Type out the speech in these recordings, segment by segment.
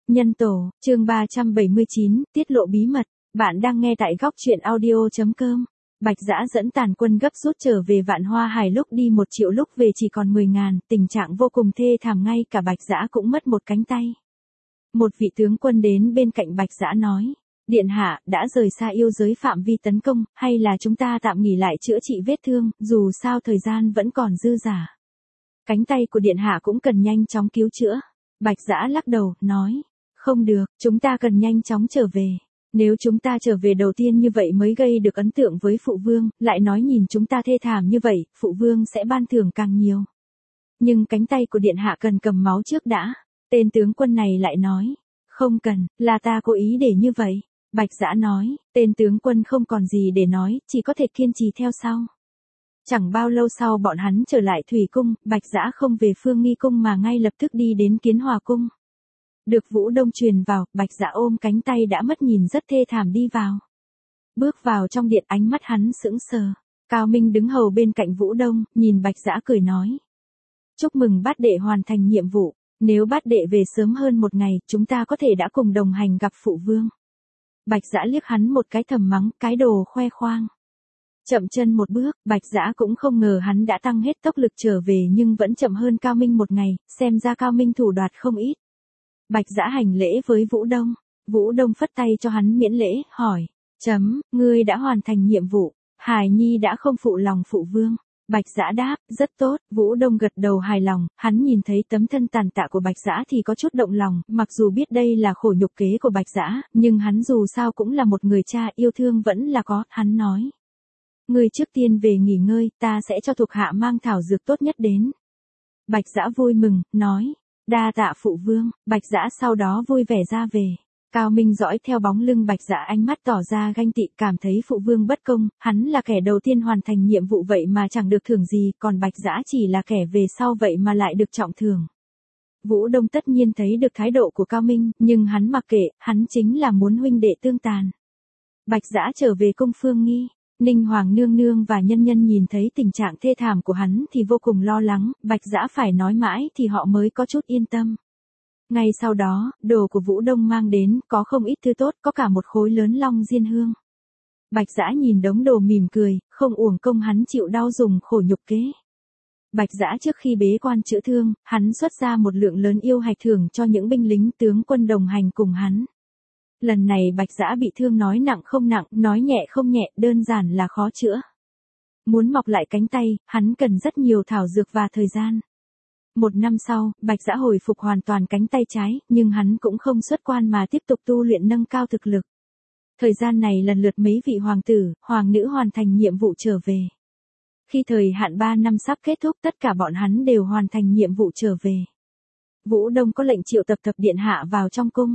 Nhân tổ, chương 379, tiết lộ bí mật. Bạn đang nghe tại góc truyện audio.com. Bạch Dã dẫn tàn quân gấp rút trở về Vạn Hoa Hải, lúc đi 1 triệu lúc về chỉ còn 10.000, tình trạng vô cùng thê thảm, ngay cả Bạch Dã cũng mất một cánh tay. Một vị tướng quân đến bên cạnh Bạch Dã nói: Điện hạ, đã rời xa yêu giới phạm vi tấn công, hay là chúng ta tạm nghỉ lại chữa trị vết thương, dù sao thời gian vẫn còn dư dả. Cánh tay của điện hạ cũng cần nhanh chóng cứu chữa. Bạch Dã lắc đầu, nói: Không được, chúng ta cần nhanh chóng trở về. Nếu chúng ta trở về đầu tiên như vậy mới gây được ấn tượng với phụ vương, lại nói nhìn chúng ta thê thảm như vậy, phụ vương sẽ ban thưởng càng nhiều. Nhưng cánh tay của điện hạ cần cầm máu trước đã. Tên tướng quân này lại nói: Không cần, là ta cố ý để như vậy. Bạch Dã nói, tên tướng quân không còn gì để nói, chỉ có thể kiên trì theo sau. Chẳng bao lâu sau bọn hắn trở lại Thủy Cung, Bạch Dã không về Phương Nghi Cung mà ngay lập tức đi đến Kiến Hòa Cung. Được Vũ Đông truyền vào, Bạch Dã ôm cánh tay đã mất nhìn rất thê thảm đi vào. Bước vào trong điện, ánh mắt hắn sững sờ. Cao Minh đứng hầu bên cạnh Vũ Đông, nhìn Bạch Dã cười nói: Chúc mừng bát đệ hoàn thành nhiệm vụ, nếu bát đệ về sớm hơn một ngày, chúng ta có thể đã cùng đồng hành gặp phụ vương. Bạch Dã liếc hắn một cái thầm mắng, cái đồ khoe khoang. Chậm chân một bước, Bạch Dã cũng không ngờ hắn đã tăng hết tốc lực trở về nhưng vẫn chậm hơn Cao Minh một ngày, xem ra Cao Minh thủ đoạt không ít. Bạch Dã hành lễ với Vũ Đông. Vũ Đông phất tay cho hắn miễn lễ, hỏi: Ngươi đã hoàn thành nhiệm vụ, Hải Nhi đã không phụ lòng phụ vương. Bạch Dã đáp: Rất tốt. Vũ Đông gật đầu hài lòng, hắn nhìn thấy tấm thân tàn tạ của Bạch Dã thì có chút động lòng, mặc dù biết đây là khổ nhục kế của Bạch Dã, nhưng hắn dù sao cũng là một người cha, yêu thương vẫn là có, hắn nói: Ngươi trước tiên về nghỉ ngơi, ta sẽ cho thuộc hạ mang thảo dược tốt nhất đến. Bạch Dã vui mừng, nói: Đa tạ phụ vương. Bạch Dã sau đó vui vẻ ra về. Cao Minh dõi theo bóng lưng Bạch Dã, ánh mắt tỏ ra ganh tị, cảm thấy phụ vương bất công, hắn là kẻ đầu tiên hoàn thành nhiệm vụ vậy mà chẳng được thưởng gì, còn Bạch Dã chỉ là kẻ về sau vậy mà lại được trọng thưởng. Vũ Đông tất nhiên thấy được thái độ của Cao Minh, nhưng hắn mặc kệ, hắn chính là muốn huynh đệ tương tàn. Bạch Dã trở về cung Phương Nghi. Ninh Hoàng nương nương và nhân nhân nhìn thấy tình trạng thê thảm của hắn thì vô cùng lo lắng, Bạch Dã phải nói mãi thì họ mới có chút yên tâm. Ngay sau đó, đồ của Vũ Đông mang đến, có không ít thứ tốt, có cả một khối lớn long diên hương. Bạch Dã nhìn đống đồ mỉm cười, không uổng công hắn chịu đau dùng khổ nhục kế. Bạch Dã trước khi bế quan chữa thương, hắn xuất ra một lượng lớn yêu hạch thưởng cho những binh lính tướng quân đồng hành cùng hắn. Lần này Bạch Dã bị thương nói nặng không nặng, nói nhẹ không nhẹ, đơn giản là khó chữa. Muốn mọc lại cánh tay, hắn cần rất nhiều thảo dược và thời gian. 1 năm sau, Bạch Dã hồi phục hoàn toàn cánh tay trái, nhưng hắn cũng không xuất quan mà tiếp tục tu luyện nâng cao thực lực. Thời gian này lần lượt mấy vị hoàng tử, hoàng nữ hoàn thành nhiệm vụ trở về. Khi thời hạn 3 năm sắp kết thúc, tất cả bọn hắn đều hoàn thành nhiệm vụ trở về. Vũ Đông có lệnh triệu tập thập điện hạ vào trong cung.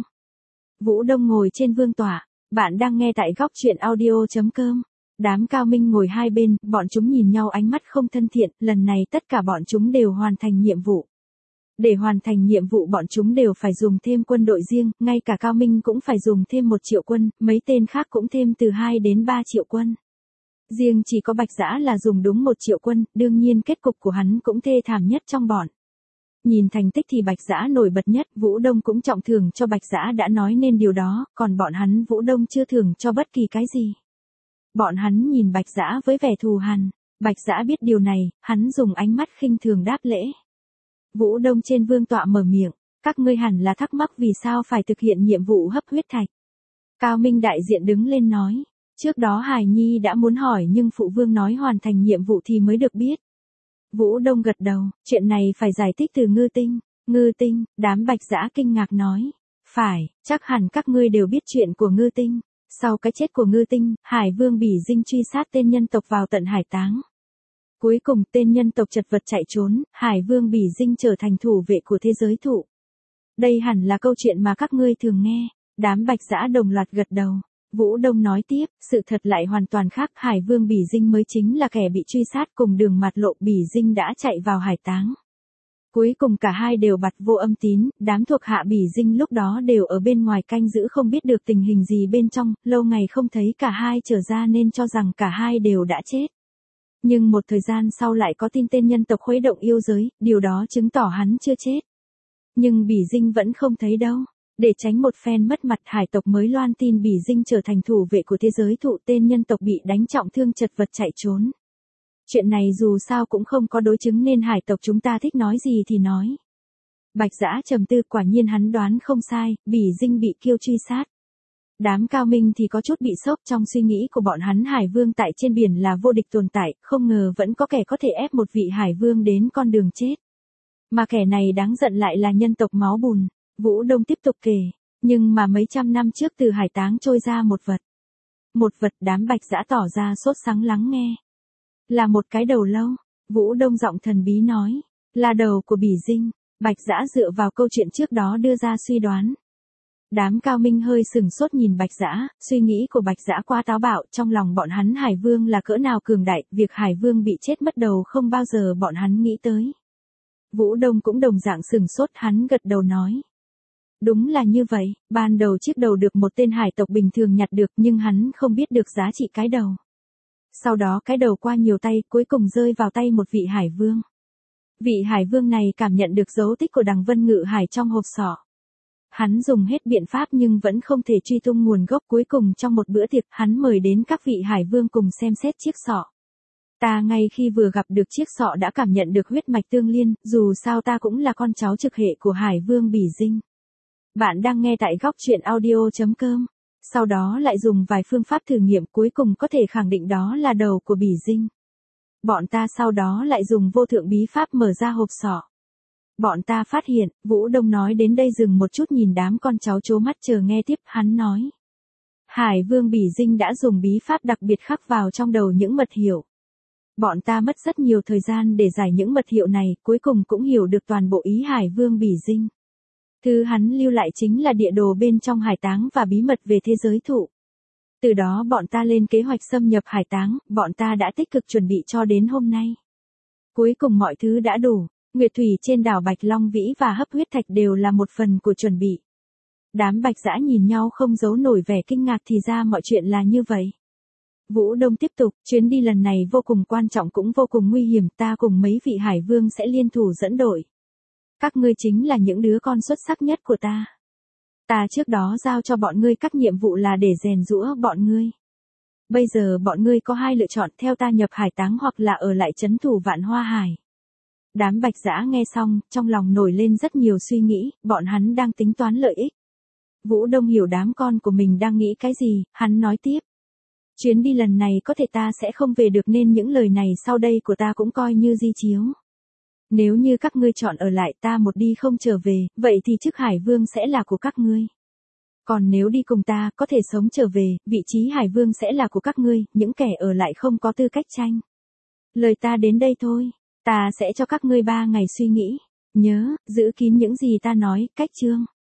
Vũ Đông ngồi trên vương tọa. Bạn đang nghe tại góc truyện audio.com. Đám Cao Minh ngồi hai bên, bọn chúng nhìn nhau ánh mắt không thân thiện, lần này tất cả bọn chúng đều hoàn thành nhiệm vụ. Để hoàn thành nhiệm vụ bọn chúng đều phải dùng thêm quân đội riêng, ngay cả Cao Minh cũng phải dùng thêm 1 triệu quân, mấy tên khác cũng thêm từ 2 đến 3 triệu quân. Riêng chỉ có Bạch Dã là dùng đúng 1 triệu quân, đương nhiên kết cục của hắn cũng thê thảm nhất trong bọn. Nhìn thành tích thì Bạch Dã nổi bật nhất, Vũ Đông cũng trọng thưởng cho Bạch Dã đã nói nên điều đó, còn bọn hắn Vũ Đông chưa thưởng cho bất kỳ cái gì. Bọn hắn nhìn Bạch Dã với vẻ thù hằn. Bạch Dã biết điều này, hắn dùng ánh mắt khinh thường đáp lễ. Vũ Đông trên vương tọa mở miệng: Các ngươi hẳn là thắc mắc vì sao phải thực hiện nhiệm vụ hấp huyết thạch. Cao Minh đại diện đứng lên nói: Trước đó Hải Nhi đã muốn hỏi nhưng phụ vương nói hoàn thành nhiệm vụ thì mới được biết. Vũ Đông gật đầu: Chuyện này phải giải thích từ Ngư Tinh. Ngư Tinh? Đám Bạch Dã kinh ngạc nói: Phải, chắc hẳn các ngươi đều biết chuyện của Ngư Tinh. Sau cái chết của Ngư Tinh, Hải Vương Bỉ Dinh truy sát tên nhân tộc vào tận Hải Táng. Cuối cùng tên nhân tộc chật vật chạy trốn, Hải Vương Bỉ Dinh trở thành thủ vệ của thế giới thụ. Đây hẳn là câu chuyện mà các ngươi thường nghe. Đám Bạch Dã đồng loạt gật đầu. Vũ Đông nói tiếp: Sự thật lại hoàn toàn khác, Hải Vương Bỉ Dinh mới chính là kẻ bị truy sát, cùng Đường Mạt Lộ. Bỉ Dinh đã chạy vào Hải Táng. Cuối cùng cả hai đều bặt vô âm tín, đám thuộc hạ Bỉ Dinh lúc đó đều ở bên ngoài canh giữ không biết được tình hình gì bên trong, lâu ngày không thấy cả hai trở ra nên cho rằng cả hai đều đã chết. Nhưng một thời gian sau lại có tin tên nhân tộc khuấy động yêu giới, điều đó chứng tỏ hắn chưa chết. Nhưng Bỉ Dinh vẫn không thấy đâu. Để tránh một phen mất mặt, hải tộc mới loan tin Bỉ Dinh trở thành thủ vệ của thế giới thụ, tên nhân tộc bị đánh trọng thương chật vật chạy trốn. Chuyện này dù sao cũng không có đối chứng nên hải tộc chúng ta thích nói gì thì nói. Bạch Dã trầm tư, quả nhiên hắn đoán không sai, Bỉ Dinh bị Kiêu truy sát. Đám Cao Minh thì có chút bị sốc, trong suy nghĩ của bọn hắn hải vương tại trên biển là vô địch tồn tại, không ngờ vẫn có kẻ có thể ép một vị hải vương đến con đường chết. Mà kẻ này đáng giận lại là nhân tộc máu bùn. Vũ Đông tiếp tục kể, nhưng mà mấy trăm năm trước từ hải táng trôi ra một vật. Một vật, đám Bạch Dã tỏ ra sốt sắng lắng nghe. Là một cái đầu lâu, Vũ Đông giọng thần bí nói, là đầu của Bỉ Dinh. Bạch Dã dựa vào câu chuyện trước đó đưa ra suy đoán. Đám Cao Minh hơi sừng sốt nhìn Bạch Dã, suy nghĩ của Bạch Dã quá táo bạo, trong lòng bọn hắn hải vương là cỡ nào cường đại, việc hải vương bị chết mất đầu không bao giờ bọn hắn nghĩ tới. Vũ Đông cũng đồng dạng sừng sốt, hắn gật đầu nói. Đúng là như vậy, ban đầu chiếc đầu được một tên hải tộc bình thường nhặt được nhưng hắn không biết được giá trị cái đầu. Sau đó cái đầu qua nhiều tay cuối cùng rơi vào tay một vị hải vương. Vị hải vương này cảm nhận được dấu tích của Đằng Vân Ngự Hải trong hộp sọ. Hắn dùng hết biện pháp nhưng vẫn không thể truy tung nguồn gốc, cuối cùng trong một bữa tiệc hắn mời đến các vị hải vương cùng xem xét chiếc sọ. Ta ngay khi vừa gặp được chiếc sọ đã cảm nhận được huyết mạch tương liên, dù sao ta cũng là con cháu trực hệ của hải vương Bỉ Dinh. Bạn đang nghe tại góc truyện audio.com. Sau đó lại dùng vài phương pháp thử nghiệm cuối cùng có thể khẳng định đó là đầu của Bỉ Dinh. Bọn ta sau đó lại dùng vô thượng bí pháp mở ra hộp sọ. Bọn ta phát hiện, Vũ Đông nói đến đây dừng một chút nhìn đám con cháu trố mắt chờ nghe tiếp, hắn nói. Hải vương Bỉ Dinh đã dùng bí pháp đặc biệt khắc vào trong đầu những mật hiệu. Bọn ta mất rất nhiều thời gian để giải những mật hiệu này, cuối cùng cũng hiểu được toàn bộ ý Hải vương Bỉ Dinh. Thứ hắn lưu lại chính là địa đồ bên trong hải táng và bí mật về thế giới thụ. Từ đó bọn ta lên kế hoạch xâm nhập hải táng, bọn ta đã tích cực chuẩn bị cho đến hôm nay. Cuối cùng mọi thứ đã đủ, Nguyệt Thủy trên đảo Bạch Long Vĩ và hấp huyết thạch đều là một phần của chuẩn bị. Đám Bạch Dã nhìn nhau không giấu nổi vẻ kinh ngạc, thì ra mọi chuyện là như vậy. Vũ Đông tiếp tục, chuyến đi lần này vô cùng quan trọng cũng vô cùng nguy hiểm, ta cùng mấy vị hải vương sẽ liên thủ dẫn đội. Các ngươi chính là những đứa con xuất sắc nhất của ta. Ta trước đó giao cho bọn ngươi các nhiệm vụ là để rèn giũa bọn ngươi. Bây giờ bọn ngươi có hai lựa chọn, theo ta nhập hải táng hoặc là ở lại trấn thủ Vạn Hoa Hải. Đám Bạch Dã nghe xong, trong lòng nổi lên rất nhiều suy nghĩ, bọn hắn đang tính toán lợi ích. Vũ Đông hiểu đám con của mình đang nghĩ cái gì, hắn nói tiếp. Chuyến đi lần này có thể ta sẽ không về được nên những lời này sau đây của ta cũng coi như di chiếu. Nếu như các ngươi chọn ở lại, ta một đi không trở về, vậy thì chức hải vương sẽ là của các ngươi. Còn nếu đi cùng ta, có thể sống trở về, vị trí hải vương sẽ là của các ngươi, những kẻ ở lại không có tư cách tranh. Lời ta đến đây thôi, ta sẽ cho các ngươi 3 ngày suy nghĩ. Nhớ, giữ kín những gì ta nói, cách chương.